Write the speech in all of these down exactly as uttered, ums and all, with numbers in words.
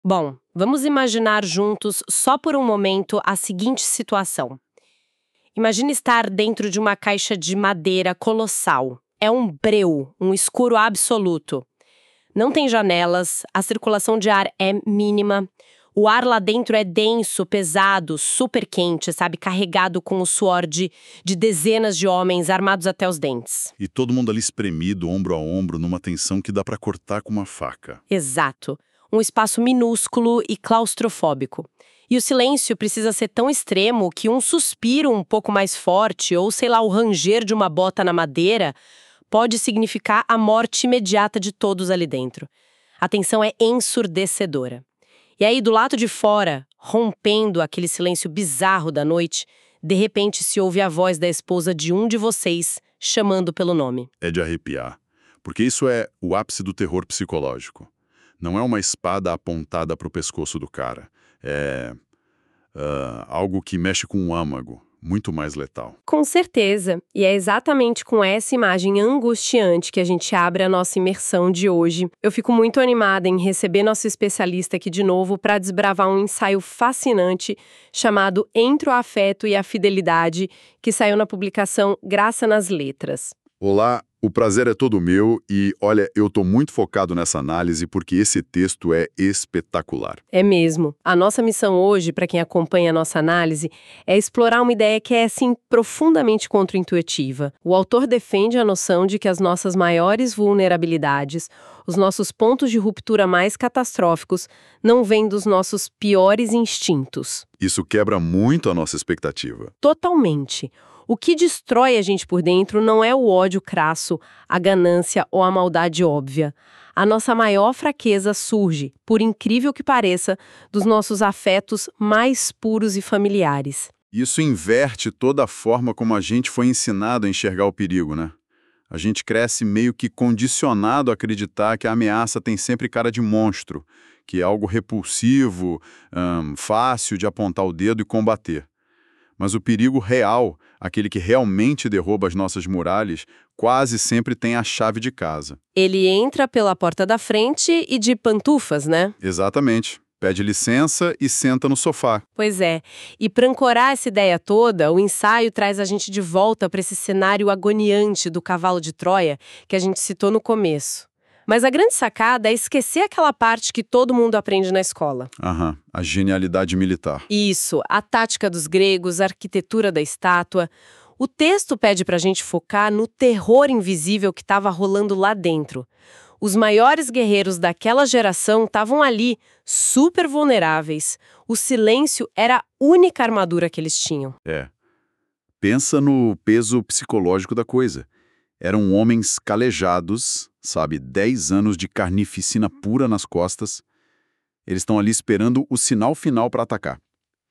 Bom, vamos imaginar juntos, só por um momento, a seguinte situação. Imagine estar dentro de uma caixa de madeira colossal. É um breu, um escuro absoluto. Não tem janelas, a circulação de ar é mínima. O ar lá dentro é denso, pesado, super quente, sabe? Carregado com o suor de, de dezenas de homens armados até os dentes. E todo mundo ali espremido, ombro a ombro, numa tensão que dá pra cortar com uma faca. Exato. Um espaço minúsculo e claustrofóbico. E o silêncio precisa ser tão extremo que um suspiro um pouco mais forte, ou sei lá, o ranger de uma bota na madeira, pode significar a morte imediata de todos ali dentro. A tensão é ensurdecedora. E aí, do lado de fora, rompendo aquele silêncio bizarro da noite, de repente se ouve a voz da esposa de um de vocês chamando pelo nome. É de arrepiar, porque isso é o ápice do terror psicológico. Não é uma espada apontada para o pescoço do cara. É uh, algo que mexe com o âmago, muito mais letal. Com certeza. E é exatamente com essa imagem angustiante que a gente abre a nossa imersão de hoje. Eu fico muito animada em receber nosso especialista aqui de novo para desbravar um ensaio fascinante chamado Entre o Afeto e a Fidelidade, que saiu na publicação Graça nas Letras. Olá, o prazer é todo meu e, olha, eu tô muito focado nessa análise porque esse texto é espetacular. É mesmo. A nossa missão hoje, para quem acompanha a nossa análise, é explorar uma ideia que é, assim, profundamente contraintuitiva. O autor defende a noção de que as nossas maiores vulnerabilidades, os nossos pontos de ruptura mais catastróficos, não vêm dos nossos piores instintos. Isso quebra muito a nossa expectativa. Totalmente. O que destrói a gente por dentro não é o ódio crasso, a ganância ou a maldade óbvia. A nossa maior fraqueza surge, por incrível que pareça, dos nossos afetos mais puros e familiares. Isso inverte toda a forma como a gente foi ensinado a enxergar o perigo, né? A gente cresce meio que condicionado a acreditar que a ameaça tem sempre cara de monstro, que é algo repulsivo, hum, fácil de apontar o dedo e combater. Mas o perigo real, aquele que realmente derruba as nossas muralhas, quase sempre tem a chave de casa. Ele entra pela porta da frente e de pantufas, né? Exatamente. Pede licença e senta no sofá. Pois é. E para ancorar essa ideia toda, o ensaio traz a gente de volta para esse cenário agoniante do cavalo de Troia que a gente citou no começo. Mas a grande sacada é esquecer aquela parte que todo mundo aprende na escola. Aham, a genialidade militar. Isso, a tática dos gregos, a arquitetura da estátua. O texto pede pra gente focar no terror invisível que estava rolando lá dentro. Os maiores guerreiros daquela geração estavam ali, super vulneráveis. O silêncio era a única armadura que eles tinham. É. Pensa no peso psicológico da coisa. Eram homens calejados, sabe, dez anos de carnificina pura nas costas. Eles estão ali esperando o sinal final para atacar.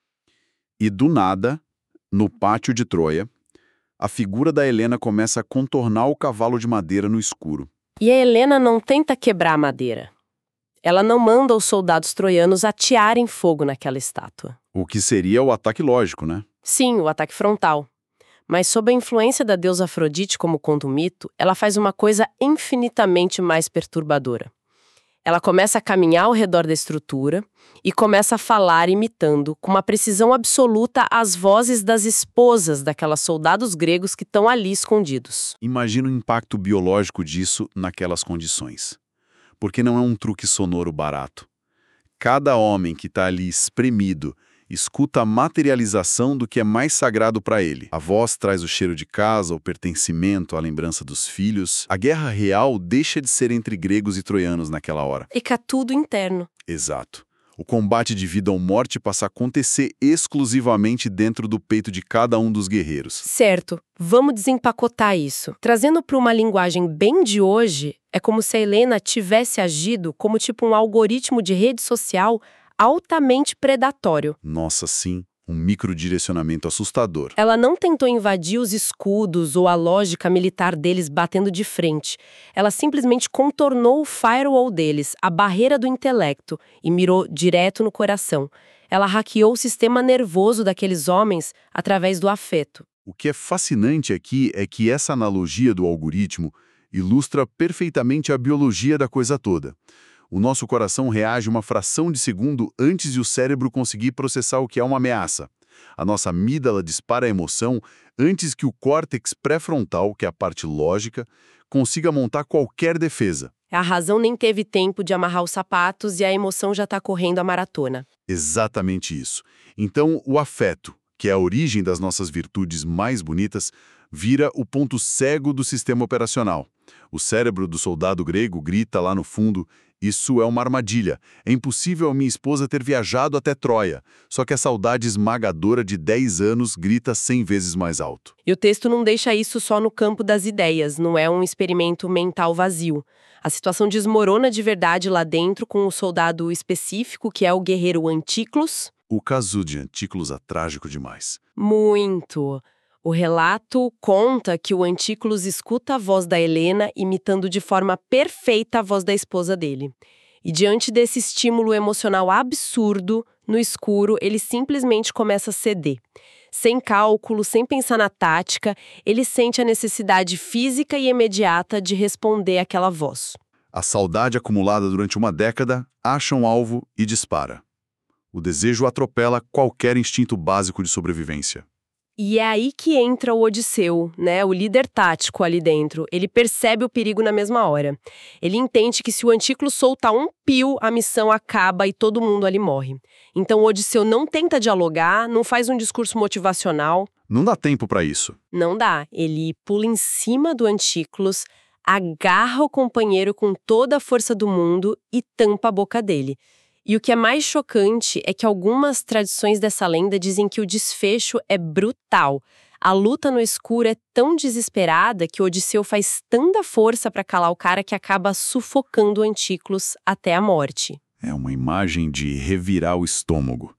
E do nada, no pátio de Troia, a figura da Helena começa a contornar o cavalo de madeira no escuro. E a Helena não tenta quebrar a madeira. Ela não manda os soldados troianos atearem fogo naquela estátua. O que seria o ataque lógico, né? Sim, o ataque frontal. Mas sob a influência da deusa Afrodite, como conta o mito, ela faz uma coisa infinitamente mais perturbadora. Ela começa a caminhar ao redor da estrutura e começa a falar imitando, com uma precisão absoluta, as vozes das esposas daquelas soldados gregos que estão ali escondidos. Imagina o impacto biológico disso naquelas condições. Porque não é um truque sonoro barato. Cada homem que está ali espremido escuta a materialização do que é mais sagrado para ele. A voz traz o cheiro de casa, o pertencimento, a lembrança dos filhos. A guerra real deixa de ser entre gregos e troianos naquela hora. Fica tudo interno. Exato. O combate de vida ou morte passa a acontecer exclusivamente dentro do peito de cada um dos guerreiros. Certo. Vamos desempacotar isso. Trazendo para uma linguagem bem de hoje, é como se a Helena tivesse agido como tipo um algoritmo de rede social altamente predatório. Nossa, sim. Um microdirecionamento assustador. Ela não tentou invadir os escudos ou a lógica militar deles batendo de frente. Ela simplesmente contornou o firewall deles, a barreira do intelecto, e mirou direto no coração. Ela hackeou o sistema nervoso daqueles homens através do afeto. O que é fascinante aqui é que essa analogia do algoritmo ilustra perfeitamente a biologia da coisa toda. O nosso coração reage uma fração de segundo antes de o cérebro conseguir processar o que é uma ameaça. A nossa amígdala dispara a emoção antes que o córtex pré-frontal, que é a parte lógica, consiga montar qualquer defesa. A razão nem teve tempo de amarrar os sapatos e a emoção já está correndo a maratona. Exatamente isso. Então, o afeto, que é a origem das nossas virtudes mais bonitas, vira o ponto cego do sistema operacional. O cérebro do soldado grego grita lá no fundo: isso é uma armadilha. É impossível a minha esposa ter viajado até Troia. Só que a saudade esmagadora de dez anos grita cem vezes mais alto. E o texto não deixa isso só no campo das ideias, não é um experimento mental vazio. A situação desmorona de verdade lá dentro com o soldado específico, que é o guerreiro Antíclos. O caso de Antíclos é trágico demais. Muito. O relato conta que o Antíclos escuta a voz da Helena imitando de forma perfeita a voz da esposa dele. E diante desse estímulo emocional absurdo, no escuro, ele simplesmente começa a ceder. Sem cálculo, sem pensar na tática, ele sente a necessidade física e imediata de responder àquela voz. A saudade acumulada durante uma década acha um alvo e dispara. O desejo atropela qualquer instinto básico de sobrevivência. E é aí que entra o Odisseu, né, o líder tático ali dentro. Ele percebe o perigo na mesma hora. Ele entende que se o Antíclo soltar um pio, a missão acaba e todo mundo ali morre. Então o Odisseu não tenta dialogar, não faz um discurso motivacional. Não dá tempo para isso. Não dá. Ele pula em cima do Antíclos, agarra o companheiro com toda a força do mundo e tampa a boca dele. E o que é mais chocante é que algumas tradições dessa lenda dizem que o desfecho é brutal. A luta no escuro é tão desesperada que Odisseu faz tanta força para calar o cara que acaba sufocando o Antíclos até a morte. É uma imagem de revirar o estômago.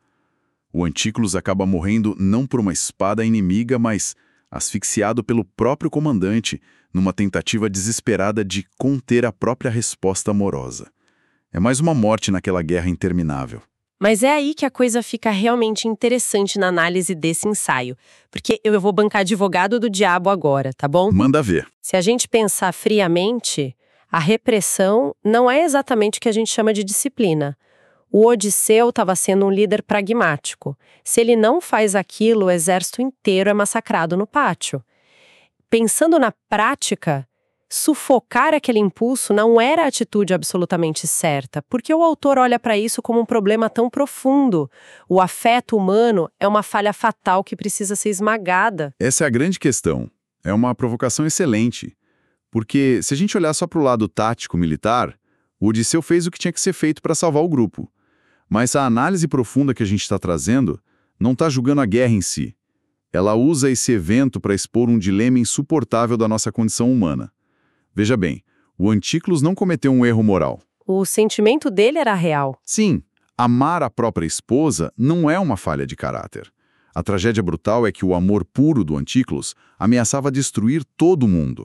O Antíclos acaba morrendo não por uma espada inimiga, mas asfixiado pelo próprio comandante, numa tentativa desesperada de conter a própria resposta amorosa. É mais uma morte naquela guerra interminável. Mas é aí que a coisa fica realmente interessante na análise desse ensaio. Porque eu vou bancar advogado do diabo agora, tá bom? Manda ver. Se a gente pensar friamente, a repressão não é exatamente o que a gente chama de disciplina. O Odisseu estava sendo um líder pragmático. Se ele não faz aquilo, o exército inteiro é massacrado no pátio. Pensando na prática, sufocar aquele impulso não era a atitude absolutamente certa, porque o autor olha para isso como um problema tão profundo. O afeto humano é uma falha fatal que precisa ser esmagada. Essa é a grande questão. É uma provocação excelente. Porque se a gente olhar só para o lado tático militar, o Odisseu fez o que tinha que ser feito para salvar o grupo. Mas a análise profunda que a gente está trazendo não está julgando a guerra em si. Ela usa esse evento para expor um dilema insuportável da nossa condição humana. Veja bem, o Antíclos não cometeu um erro moral. O sentimento dele era real. Sim, amar a própria esposa não é uma falha de caráter. A tragédia brutal é que o amor puro do Antíclos ameaçava destruir todo mundo.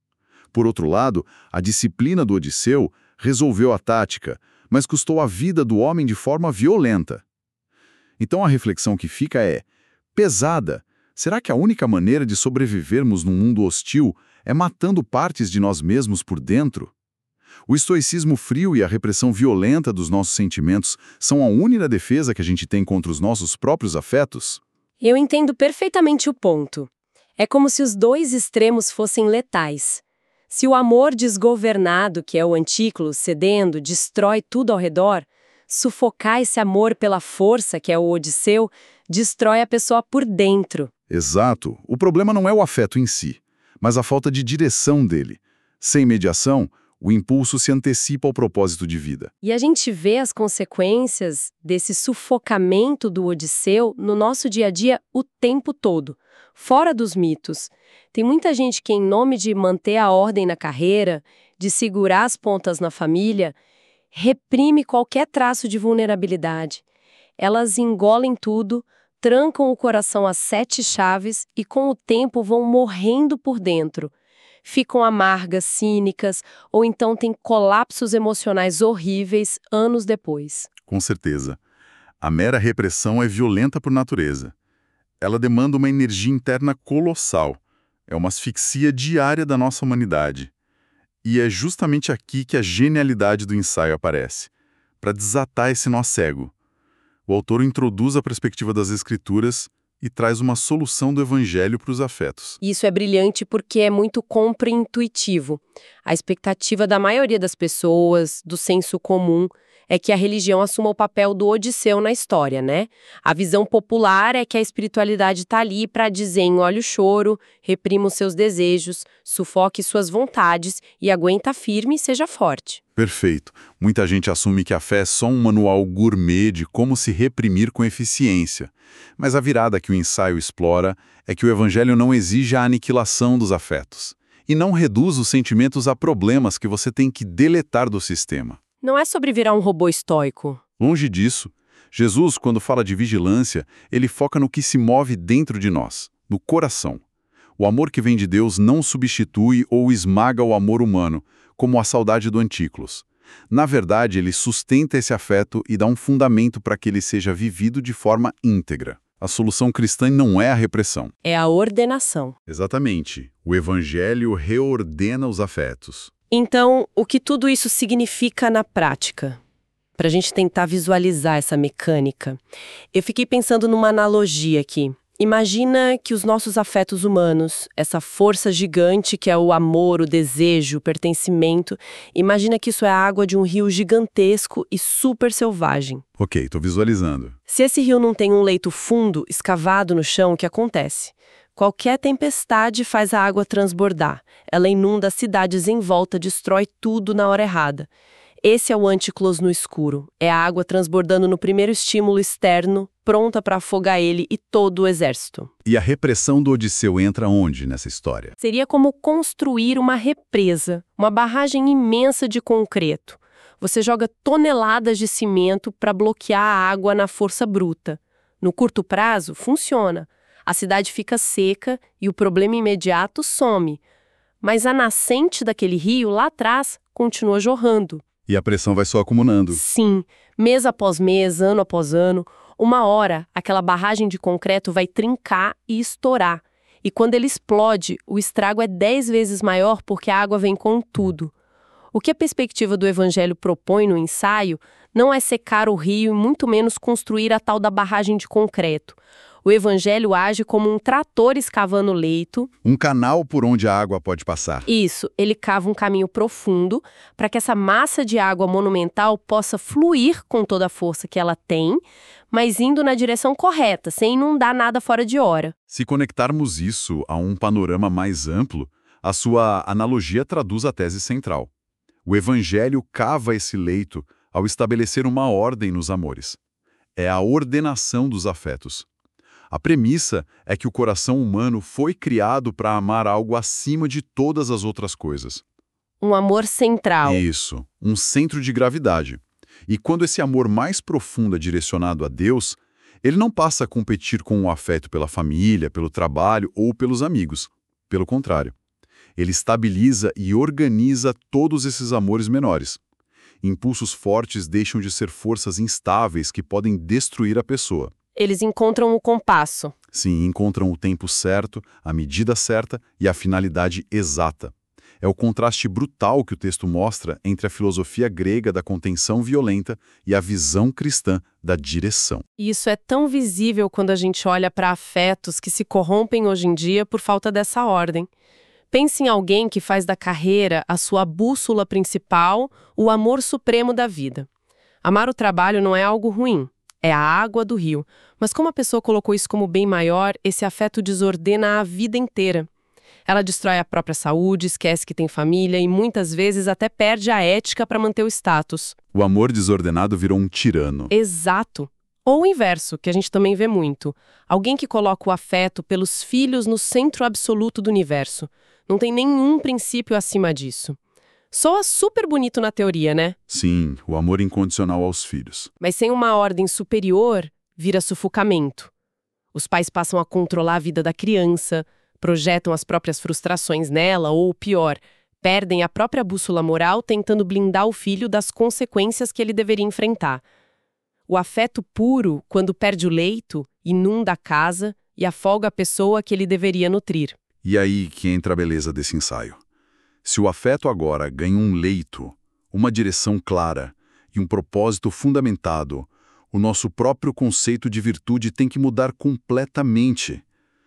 Por outro lado, a disciplina do Odisseu resolveu a tática, mas custou a vida do homem de forma violenta. Então a reflexão que fica é: pesada, será que a única maneira de sobrevivermos num mundo hostil é matando partes de nós mesmos por dentro? O estoicismo frio e a repressão violenta dos nossos sentimentos são a única defesa que a gente tem contra os nossos próprios afetos? Eu entendo perfeitamente o ponto. É como se os dois extremos fossem letais. Se o amor desgovernado, que é o Antíclos, cedendo, destrói tudo ao redor, sufocar esse amor pela força, que é o Odisseu, destrói a pessoa por dentro. Exato. O problema não é o afeto em si, mas a falta de direção dele. Sem mediação, o impulso se antecipa ao propósito de vida. E a gente vê as consequências desse sufocamento do Odisseu no nosso dia a dia o tempo todo, fora dos mitos. Tem muita gente que, em nome de manter a ordem na carreira, de segurar as pontas na família, reprime qualquer traço de vulnerabilidade. Elas engolem tudo, trancam o coração às sete chaves e, com o tempo, vão morrendo por dentro. Ficam amargas, cínicas, ou então têm colapsos emocionais horríveis anos depois. Com certeza. A mera repressão é violenta por natureza. Ela demanda uma energia interna colossal. É uma asfixia diária da nossa humanidade. E é justamente aqui que a genialidade do ensaio aparece, para desatar esse nó cego. O autor introduz a perspectiva das Escrituras e traz uma solução do Evangelho para os afetos. Isso é brilhante porque é muito contraintuitivo. A expectativa da maioria das pessoas, do senso comum, é que a religião assuma o papel do Odisseu na história, né? A visão popular é que a espiritualidade está ali para dizer engole o choro, reprima os seus desejos, sufoque suas vontades e aguenta firme e seja forte. Perfeito. Muita gente assume que a fé é só um manual gourmet de como se reprimir com eficiência. Mas a virada que o ensaio explora é que o Evangelho não exige a aniquilação dos afetos e não reduz os sentimentos a problemas que você tem que deletar do sistema. Não é sobre virar um robô estoico. Longe disso, Jesus, quando fala de vigilância, ele foca no que se move dentro de nós, no coração. O amor que vem de Deus não substitui ou esmaga o amor humano, como a saudade do Antíclos. Na verdade, ele sustenta esse afeto e dá um fundamento para que ele seja vivido de forma íntegra. A solução cristã não é a repressão. É a ordenação. Exatamente. O Evangelho reordena os afetos. Então, o que tudo isso significa na prática? Para a gente tentar visualizar essa mecânica. Eu fiquei pensando numa analogia aqui. Imagina que os nossos afetos humanos, essa força gigante que é o amor, o desejo, o pertencimento, imagina que isso é a água de um rio gigantesco e super selvagem. Ok, tô visualizando. Se esse rio não tem um leito fundo, escavado no chão, o que acontece? Qualquer tempestade faz a água transbordar. Ela inunda as cidades em volta, destrói tudo na hora errada. Esse é o Antíclos no escuro. É a água transbordando no primeiro estímulo externo, pronta para afogar ele e todo o exército. E a repressão do Odisseu entra onde nessa história? Seria como construir uma represa, uma barragem imensa de concreto. Você joga toneladas de cimento para bloquear a água na força bruta. No curto prazo, funciona. A cidade fica seca e o problema imediato some. Mas a nascente daquele rio, lá atrás, continua jorrando. E a pressão vai só acumulando. Sim, mês após mês, ano após ano, uma hora aquela barragem de concreto vai trincar e estourar. E quando ele explode, o estrago é dez vezes maior porque a água vem com tudo. O que a perspectiva do Evangelho propõe no ensaio não é secar o rio e muito menos construir a tal da barragem de concreto. O Evangelho age como um trator escavando o leito. Um canal por onde a água pode passar. Isso, ele cava um caminho profundo para que essa massa de água monumental possa fluir com toda a força que ela tem, mas indo na direção correta, sem inundar nada fora de hora. Se conectarmos isso a um panorama mais amplo, a sua analogia traduz a tese central. O Evangelho cava esse leito ao estabelecer uma ordem nos amores. É a ordenação dos afetos. A premissa é que o coração humano foi criado para amar algo acima de todas as outras coisas. Um amor central. Isso, um centro de gravidade. E quando esse amor mais profundo é direcionado a Deus, ele não passa a competir com o afeto pela família, pelo trabalho ou pelos amigos. Pelo contrário, ele estabiliza e organiza todos esses amores menores. Impulsos fortes deixam de ser forças instáveis que podem destruir a pessoa. Eles encontram o compasso. Sim, encontram o tempo certo, a medida certa e a finalidade exata. É o contraste brutal que o texto mostra entre a filosofia grega da contenção violenta e a visão cristã da direção. Isso é tão visível quando a gente olha para afetos que se corrompem hoje em dia por falta dessa ordem. Pense em alguém que faz da carreira a sua bússola principal, o amor supremo da vida. Amar o trabalho não é algo ruim. É a água do rio. Mas como a pessoa colocou isso como bem maior, esse afeto desordena a vida inteira. Ela destrói a própria saúde, esquece que tem família e muitas vezes até perde a ética para manter o status. O amor desordenado virou um tirano. Exato. Ou o inverso, que a gente também vê muito. Alguém que coloca o afeto pelos filhos no centro absoluto do universo. Não tem nenhum princípio acima disso. Soa super bonito na teoria, né? Sim, o amor incondicional aos filhos. Mas sem uma ordem superior, vira sufocamento. Os pais passam a controlar a vida da criança, projetam as próprias frustrações nela, ou pior, perdem a própria bússola moral tentando blindar o filho das consequências que ele deveria enfrentar. O afeto puro, quando perde o leito, inunda a casa e afoga a pessoa que ele deveria nutrir. E aí que entra a beleza desse ensaio. Se o afeto agora ganha um leito, uma direção clara e um propósito fundamentado, o nosso próprio conceito de virtude tem que mudar completamente.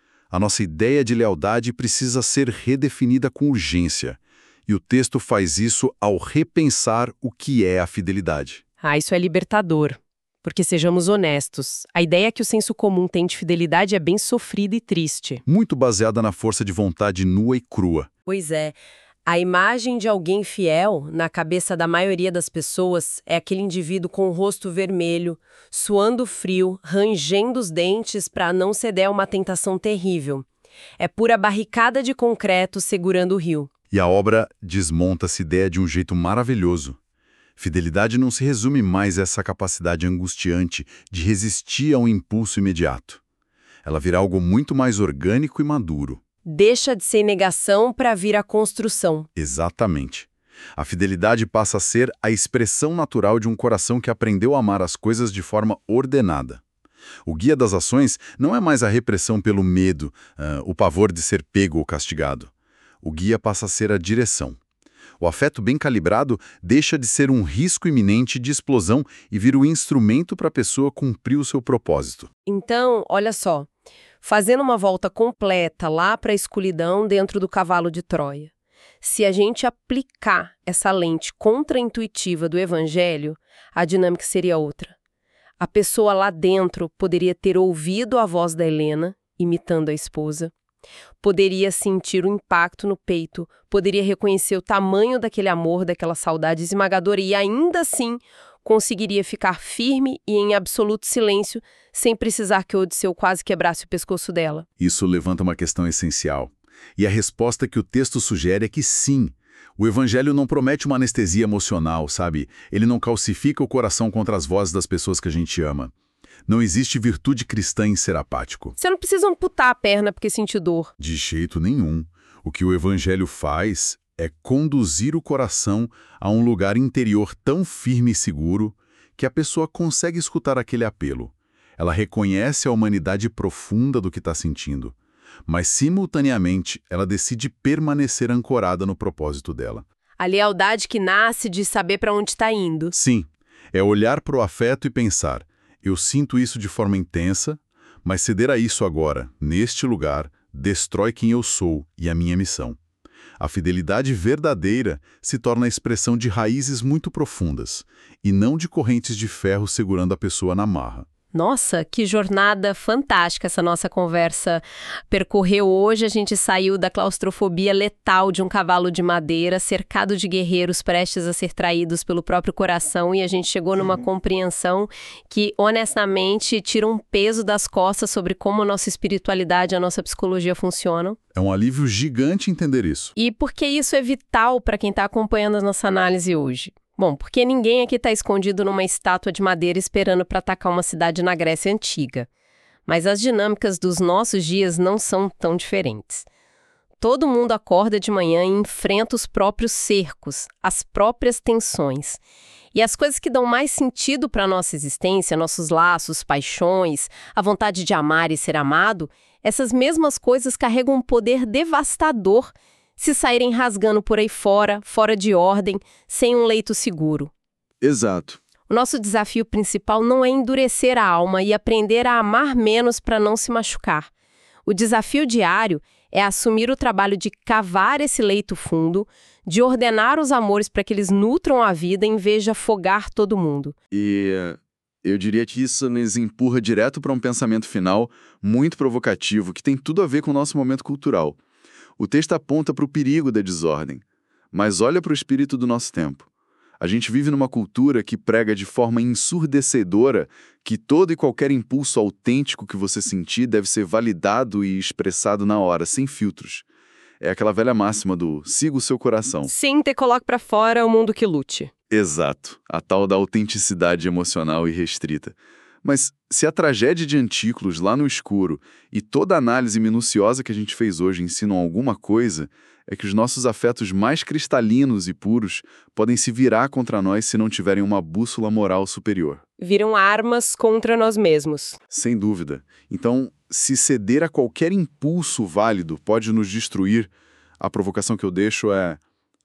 A nossa ideia de lealdade precisa ser redefinida com urgência, e o texto faz isso ao repensar o que é a fidelidade. Ah, isso é libertador. Porque, sejamos honestos, a ideia que o senso comum tem de fidelidade é bem sofrida e triste. Muito baseada na força de vontade nua e crua. Pois é. A imagem de alguém fiel, na cabeça da maioria das pessoas, é aquele indivíduo com o rosto vermelho, suando frio, rangendo os dentes para não ceder a uma tentação terrível. É pura barricada de concreto segurando o rio. E a obra desmonta essa ideia de um jeito maravilhoso. Fidelidade não se resume mais a essa capacidade angustiante de resistir a um impulso imediato. Ela vira algo muito mais orgânico e maduro. Deixa de ser negação para vir a construção. Exatamente. A fidelidade passa a ser a expressão natural de um coração que aprendeu a amar as coisas de forma ordenada. O guia das ações não é mais a repressão pelo medo, uh, o pavor de ser pego ou castigado. O guia passa a ser a direção. O afeto bem calibrado deixa de ser um risco iminente de explosão e vira o instrumento para a pessoa cumprir o seu propósito. Então, olha só, fazendo uma volta completa lá para a escuridão dentro do cavalo de Troia. Se a gente aplicar essa lente contraintuitiva do evangelho, a dinâmica seria outra. A pessoa lá dentro poderia ter ouvido a voz da Helena, imitando a esposa, poderia sentir o impacto no peito, poderia reconhecer o tamanho daquele amor, daquela saudade esmagadora e ainda assim conseguiria ficar firme e em absoluto silêncio, sem precisar que Odisseu quase quebrasse o pescoço dela. Isso levanta uma questão essencial. E a resposta que o texto sugere é que sim. O evangelho não promete uma anestesia emocional, sabe? Ele não calcifica o coração contra as vozes das pessoas que a gente ama. Não existe virtude cristã em ser apático. Você não precisa amputar a perna porque sentir dor. De jeito nenhum. O que o evangelho faz é conduzir o coração a um lugar interior tão firme e seguro que a pessoa consegue escutar aquele apelo. Ela reconhece a humanidade profunda do que está sentindo, mas simultaneamente ela decide permanecer ancorada no propósito dela. A lealdade que nasce de saber para onde está indo. Sim, é olhar para o afeto e pensar: eu sinto isso de forma intensa, mas ceder a isso agora, neste lugar, destrói quem eu sou e a minha missão. A fidelidade verdadeira se torna a expressão de raízes muito profundas, e não de correntes de ferro segurando a pessoa na marra. Nossa, que jornada fantástica essa nossa conversa percorreu hoje. A gente saiu da claustrofobia letal de um cavalo de madeira, cercado de guerreiros prestes a ser traídos pelo próprio coração, e a gente chegou numa compreensão que, honestamente, tira um peso das costas sobre como a nossa espiritualidade e a nossa psicologia funcionam. É um alívio gigante entender isso. E por que isso é vital para quem está acompanhando a nossa análise hoje? Bom, porque ninguém aqui está escondido numa estátua de madeira esperando para atacar uma cidade na Grécia Antiga. Mas as dinâmicas dos nossos dias não são tão diferentes. Todo mundo acorda de manhã e enfrenta os próprios cercos, as próprias tensões. E as coisas que dão mais sentido para a nossa existência, nossos laços, paixões, a vontade de amar e ser amado, essas mesmas coisas carregam um poder devastador se saírem rasgando por aí fora, fora de ordem, sem um leito seguro. Exato. O nosso desafio principal não é endurecer a alma e aprender a amar menos para não se machucar. O desafio diário é assumir o trabalho de cavar esse leito fundo, de ordenar os amores para que eles nutram a vida em vez de afogar todo mundo. E eu diria que isso nos empurra direto para um pensamento final muito provocativo, que tem tudo a ver com o nosso momento cultural. O texto aponta para o perigo da desordem, mas olha para o espírito do nosso tempo. A gente vive numa cultura que prega de forma ensurdecedora que todo e qualquer impulso autêntico que você sentir deve ser validado e expressado na hora, sem filtros. É aquela velha máxima do siga o seu coração. Sim, te coloque para fora o mundo que lute. Exato, a tal da autenticidade emocional irrestrita. Mas se a tragédia de Antíclos lá no escuro e toda a análise minuciosa que a gente fez hoje ensinam alguma coisa, é que os nossos afetos mais cristalinos e puros podem se virar contra nós se não tiverem uma bússola moral superior. Viram armas contra nós mesmos. Sem dúvida. Então, se ceder a qualquer impulso válido pode nos destruir, a provocação que eu deixo é: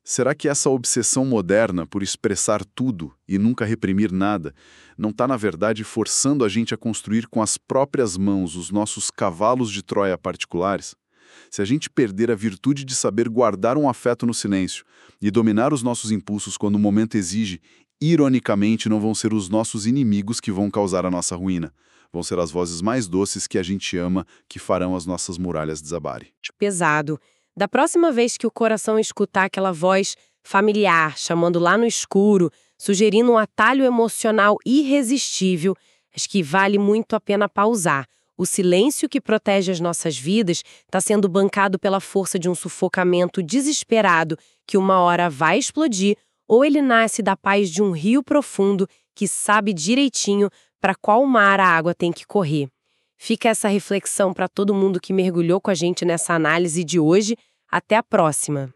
Será que essa obsessão moderna por expressar tudo e nunca reprimir nada não está, na verdade, forçando a gente a construir com as próprias mãos os nossos cavalos de Troia particulares? Se a gente perder a virtude de saber guardar um afeto no silêncio e dominar os nossos impulsos quando o momento exige, ironicamente não vão ser os nossos inimigos que vão causar a nossa ruína. Vão ser as vozes mais doces que a gente ama que farão as nossas muralhas desabarem. Pesado. Da próxima vez que o coração escutar aquela voz familiar, chamando lá no escuro, sugerindo um atalho emocional irresistível, acho que vale muito a pena pausar. O silêncio que protege as nossas vidas está sendo bancado pela força de um sufocamento desesperado que uma hora vai explodir, ou ele nasce da paz de um rio profundo que sabe direitinho para qual mar a água tem que correr. Fica essa reflexão para todo mundo que mergulhou com a gente nessa análise de hoje. Até a próxima!